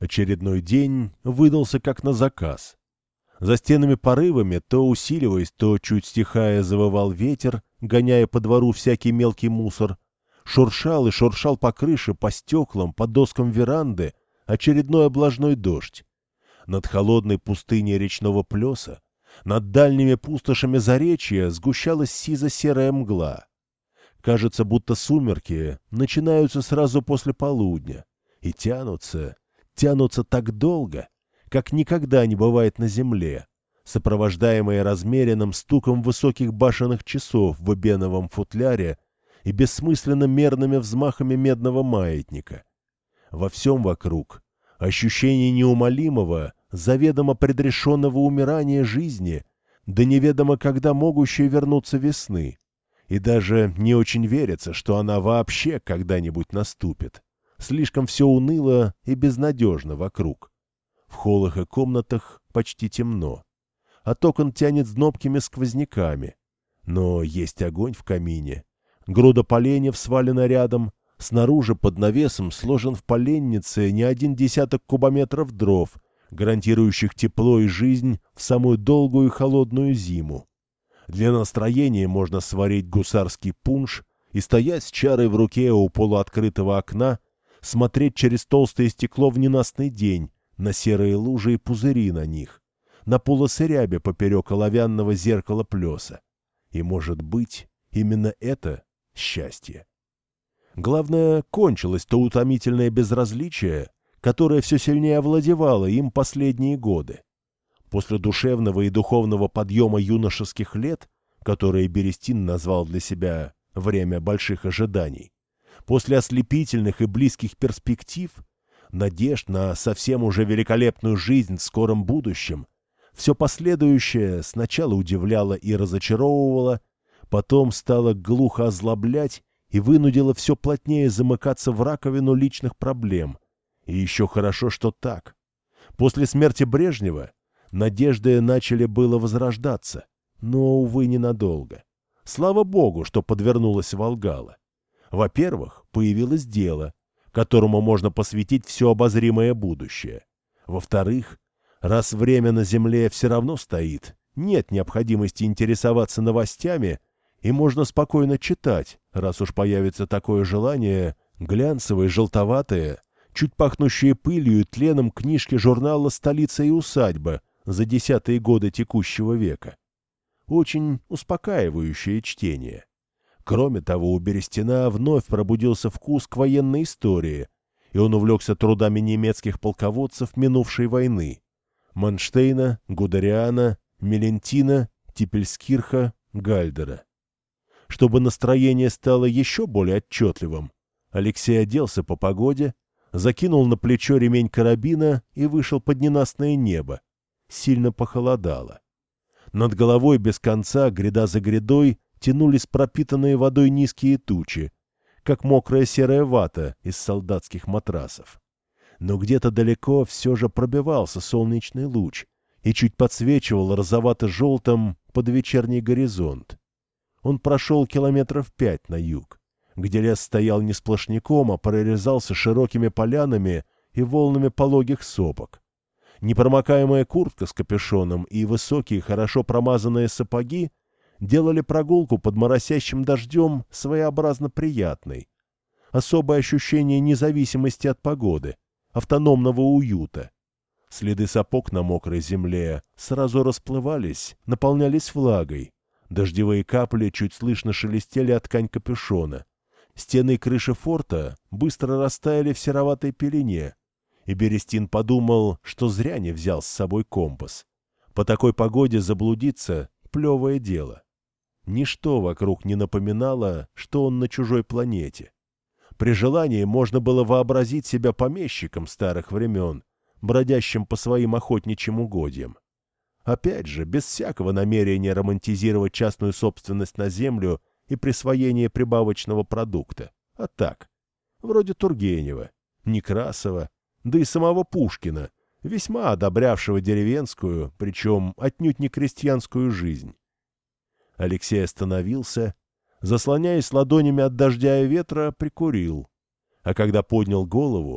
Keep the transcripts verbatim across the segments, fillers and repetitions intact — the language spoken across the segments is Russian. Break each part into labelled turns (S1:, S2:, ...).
S1: Очередной день выдался как на заказ. За стенами порывами, то усиливаясь, то чуть стихая, завывал ветер, гоняя по двору всякий мелкий мусор. Шуршал и шуршал по крыше, по стеклам, по доскам веранды очередной облажной дождь. Над холодной пустыней речного плеса, над дальними пустошами заречья сгущалась сизо-серая мгла. Кажется, будто сумерки начинаются сразу после полудня и тянутся, тянутся так долго, как никогда не бывает на земле, сопровождаемые размеренным стуком высоких башенных часов в эбеновом футляре и бессмысленно мерными взмахами медного маятника. Во всем вокруг ощущение неумолимого, заведомо предрешенного умирания жизни, да неведомо когда могущей вернуться весны, и даже не очень верится, что она вообще когда-нибудь наступит. Слишком все уныло и безнадежно вокруг. В холлах и комнатах почти темно. От окон тянет знобкими сквозняками. Но есть огонь в камине. Груда поленьев свалена рядом. Снаружи под навесом сложен в поленнице не один десяток кубометров дров, гарантирующих тепло и жизнь в самую долгую и холодную зиму. Для настроения можно сварить гусарский пунш и стоять с чарой в руке у полуоткрытого окна, смотреть через толстое стекло в ненастный день на серые лужи и пузыри на них, на полосы ряби поперек оловянного зеркала плеса. И, может быть, именно это счастье. Главное, кончилось то утомительное безразличие, которое все сильнее овладевало им последние годы. После душевного и духовного подъема юношеских лет, которые Берестин назвал для себя «время больших ожиданий», после ослепительных и близких перспектив, надежд на совсем уже великолепную жизнь в скором будущем, все последующее сначала удивляло и разочаровывало, потом стало глухо озлоблять и вынудило все плотнее замыкаться в раковину личных проблем. И еще хорошо, что так. После смерти Брежнева надежды начали было возрождаться, но, увы, ненадолго. Слава богу, что подвернулась Волгала. Во-первых, появилось дело, которому можно посвятить все обозримое будущее. Во-вторых, раз время на земле все равно стоит, нет необходимости интересоваться новостями, и можно спокойно читать, раз уж появится такое желание, глянцевые, желтоватые, чуть пахнущие пылью и тленом книжки журнала «Столица и усадьба» за десятые годы текущего века. Очень успокаивающее чтение. Кроме того, у Берестина вновь пробудился вкус к военной истории, и он увлекся трудами немецких полководцев минувшей войны — Манштейна, Гудериана, Мелентина, Типельскирха, Гальдера. Чтобы настроение стало еще более отчетливым, Алексей оделся по погоде, закинул на плечо ремень карабина и вышел под ненастное небо. Сильно похолодало. Над головой без конца, гряда за грядой, тянулись пропитанные водой низкие тучи, как мокрая серая вата из солдатских матрасов. Но где-то далеко все же пробивался солнечный луч и чуть подсвечивал розовато-желтым под вечерний горизонт. Он прошел километров пять на юг, где лес стоял не сплошняком, а прорезался широкими полянами и волнами пологих сопок. Непромокаемая куртка с капюшоном и высокие, хорошо промазанные сапоги делали прогулку под моросящим дождем своеобразно приятной. Особое ощущение независимости от погоды, автономного уюта. Следы сапог на мокрой земле сразу расплывались, наполнялись влагой. Дождевые капли чуть слышно шелестели от ткань капюшона. Стены и крыши форта быстро растаяли в сероватой пелене, и Берестин подумал, что зря не взял с собой компас. По такой погоде заблудиться — плевое дело. Ничто вокруг не напоминало, что он на чужой планете. При желании можно было вообразить себя помещиком старых времен, бродящим по своим охотничьим угодьям. Опять же, без всякого намерения романтизировать частную собственность на землю и присвоение прибавочного продукта. А так, вроде Тургенева, Некрасова, да и самого Пушкина, весьма одобрявшего деревенскую, причем отнюдь не крестьянскую жизнь. Алексей остановился, заслоняясь ладонями от дождя и ветра, прикурил. А когда поднял голову,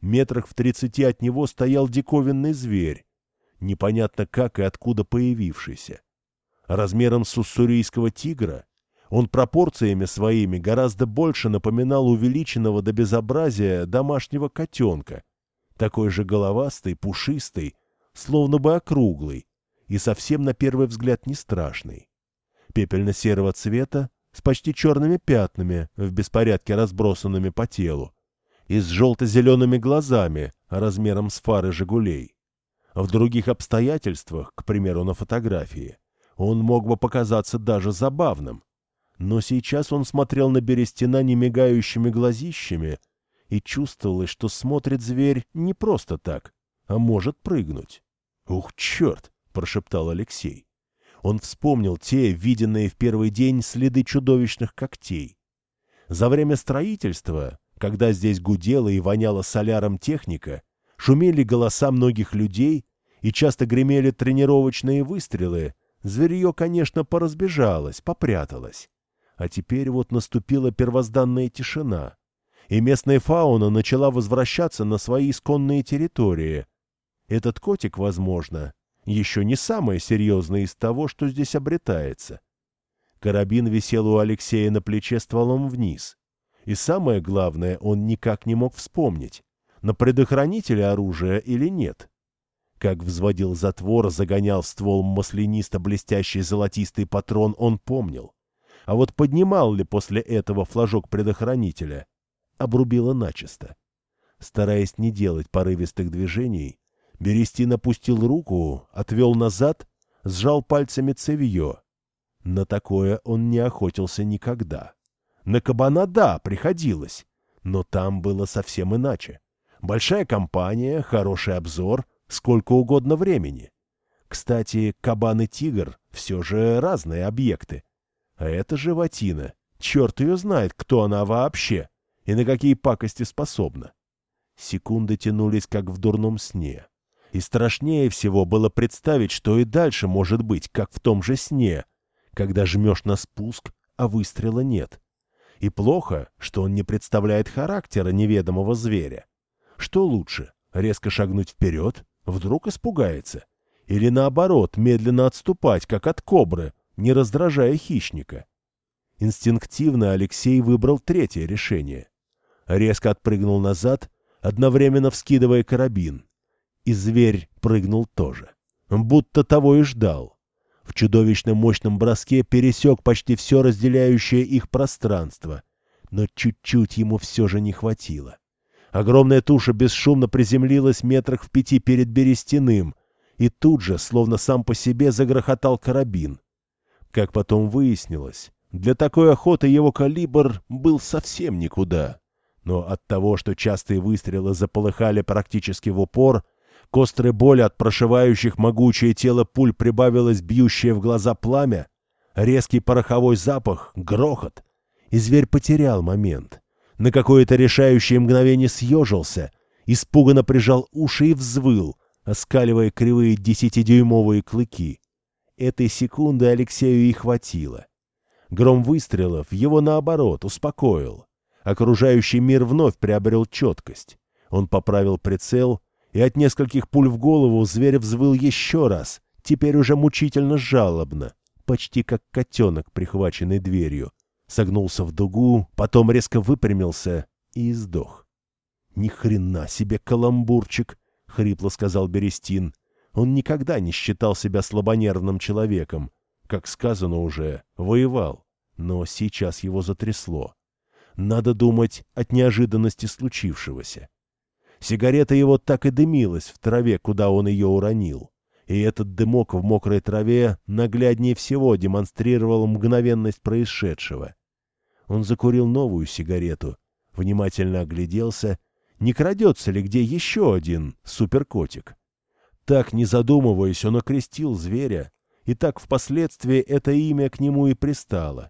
S1: Метрах в тридцати от него стоял диковинный зверь, непонятно как и откуда появившийся. Размером с уссурийского тигра он пропорциями своими гораздо больше напоминал увеличенного до безобразия домашнего котенка, такой же головастый, пушистый, словно бы округлый и совсем на первый взгляд не страшный. Пепельно-серого цвета, с почти черными пятнами, в беспорядке разбросанными по телу, и с желто-зелеными глазами, размером с фары «Жигулей». В других обстоятельствах, к примеру, на фотографии, он мог бы показаться даже забавным. Но сейчас он смотрел на Берестина немигающими глазищами, и чувствовалось, что смотрит зверь не просто так, а может прыгнуть. «Ух, черт!» — прошептал Алексей. Он вспомнил те, виденные в первый день, следы чудовищных когтей. За время строительства, когда здесь гудела и воняла соляром техника, шумели голоса многих людей и часто гремели тренировочные выстрелы, зверье, конечно, поразбежалось, попряталось. А теперь вот наступила первозданная тишина, и местная фауна начала возвращаться на свои исконные территории. Этот котик, возможно, еще не самое серьезное из того, что здесь обретается. Карабин висел у Алексея на плече стволом вниз. И самое главное, он никак не мог вспомнить, на предохранителе оружия или нет. Как взводил затвор, загонял в ствол маслянисто-блестящий золотистый патрон, он помнил. А вот поднимал ли после этого флажок предохранителя, обрубило начисто. Стараясь не делать порывистых движений, Берестин опустил руку, отвел назад, сжал пальцами цевье. На такое он не охотился никогда. На кабана, да, приходилось, но там было совсем иначе. Большая компания, хороший обзор, сколько угодно времени. Кстати, кабан и тигр все же разные объекты. А эта животина, черт ее знает, кто она вообще и на какие пакости способна. Секунды тянулись, как в дурном сне. И страшнее всего было представить, что и дальше может быть, как в том же сне, когда жмешь на спуск, а выстрела нет. И плохо, что он не представляет характера неведомого зверя. Что лучше, резко шагнуть вперед, вдруг испугается? Или наоборот, медленно отступать, как от кобры, не раздражая хищника? Инстинктивно Алексей выбрал третье решение. Резко отпрыгнул назад, одновременно вскидывая карабин. И зверь прыгнул тоже, будто того и ждал. В чудовищно мощном броске пересек почти все разделяющее их пространство, но чуть-чуть ему все же не хватило. Огромная туша бесшумно приземлилась метрах в пяти перед Берестяным, и тут же, словно сам по себе, загрохотал карабин. Как потом выяснилось, для такой охоты его калибр был совсем никуда. Но от того, что частые выстрелы заполыхали практически в упор, к острой боли от прошивающих могучее тело пуль прибавилось бьющее в глаза пламя, резкий пороховой запах, грохот, и зверь потерял момент. На какое-то решающее мгновение съежился, испуганно прижал уши и взвыл, оскаливая кривые десятидюймовые клыки. Этой секунды Алексею и хватило. Гром выстрелов его, наоборот, успокоил. Окружающий мир вновь приобрел четкость. Он поправил прицел, и от нескольких пуль в голову зверь взвыл еще раз, теперь уже мучительно жалобно, почти как котенок, прихваченный дверью. Согнулся в дугу, потом резко выпрямился и издох. — Ни хрена себе каламбурчик! — хрипло сказал Берестин. Он никогда не считал себя слабонервным человеком. Как сказано уже, воевал, но сейчас его затрясло. Надо думать от неожиданности случившегося. Сигарета его так и дымилась в траве, куда он ее уронил. И этот дымок в мокрой траве нагляднее всего демонстрировал мгновенность происшедшего. Он закурил новую сигарету, внимательно огляделся, не крадется ли где еще один суперкотик. Так, не задумываясь, он окрестил зверя, и так впоследствии это имя к нему и пристало.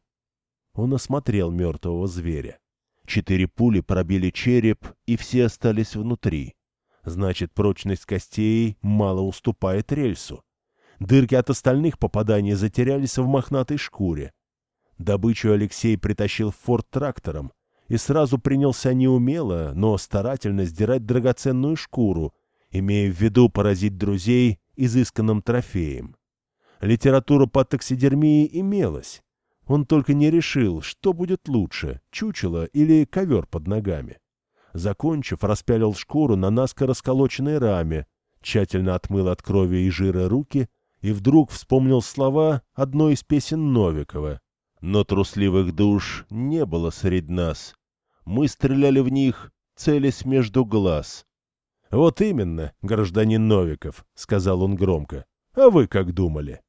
S1: Он осмотрел мертвого зверя. Четыре пули пробили череп, и все остались внутри. Значит, прочность костей мало уступает рельсу. Дырки от остальных попаданий затерялись в мохнатой шкуре. Добычу Алексей притащил в форт трактором, и сразу принялся неумело, но старательно сдирать драгоценную шкуру, имея в виду поразить друзей изысканным трофеем. Литература по таксидермии имелась. Он только не решил, что будет лучше, чучело или ковер под ногами. Закончив, распялил шкуру на наскоро расколоченной раме, тщательно отмыл от крови и жира руки и вдруг вспомнил слова одной из песен Новикова. «Но трусливых душ не было среди нас. Мы стреляли в них, целясь между глаз». «Вот именно, гражданин Новиков», — сказал он громко. «А вы как думали?»